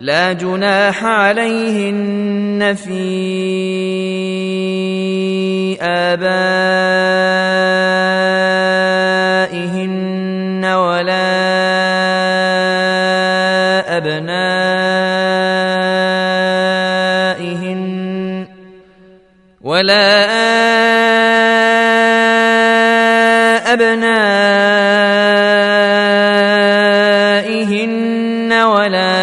لا جناح عليهن في آبائهن ولا أبنائهن ولا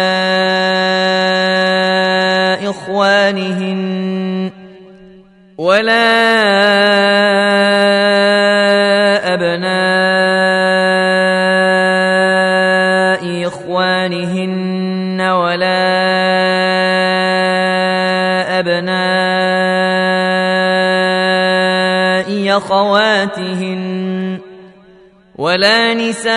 إخوانهن ولا أبناء إخوانهن ولا أبناء أخواتهن ولا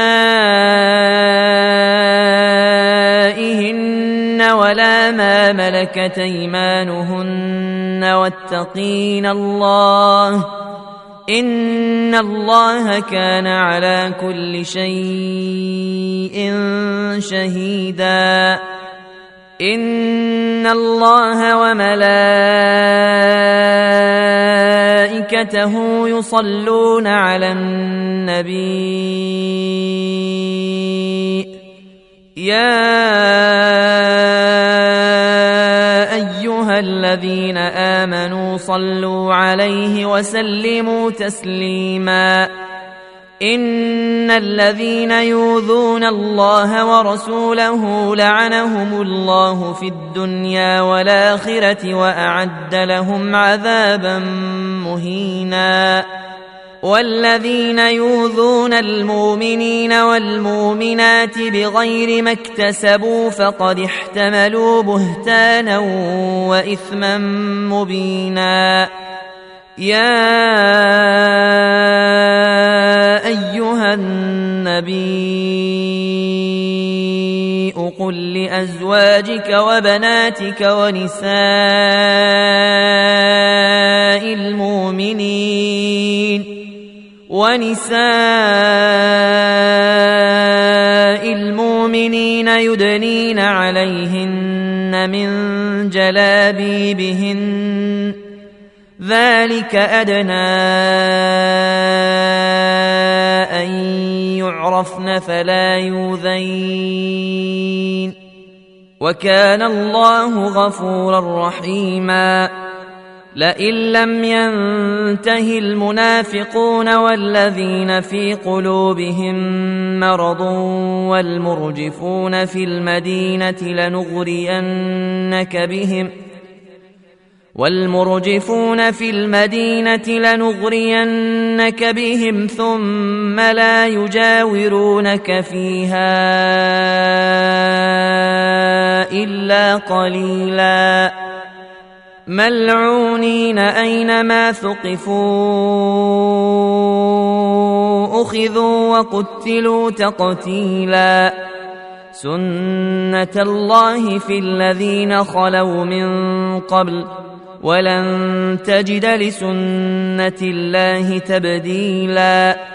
نسائهن ولا ما ملكت أيمانهن واتقين الله إن الله كان على كل شيء شهيدا إن الله وملائكته يصلون على النبي يا أيها الذين آمنوا صلوا عليه وسلموا تسليما إن الذين يؤذون الله ورسوله لعنهم الله في الدنيا والآخرة وأعد لهم عذابا مهينا والذين يؤذون المؤمنين والمؤمنات بغير ما اكتسبوا فقد احتملوا بهتانا وإثما مبينا يا أيها النبي قل لأزواجك وبناتك ونساء المؤمنين يدنين عليهن من جلابيبهن ذلك أدنى أن يعرفن فلا يؤذين وكان الله غفورا رحيما لئن لم ينته المنافقون والذين في قلوبهم مرض والمرجفون في المدينة لنغرينك بهم ثم لا يجاورونك فيها إلا قليلا ملعونين أينما ثقفوا أخذوا وقتلوا تقتيلا سنة الله في الذين خلوا من قبل ولن تجد لسنة الله تبديلا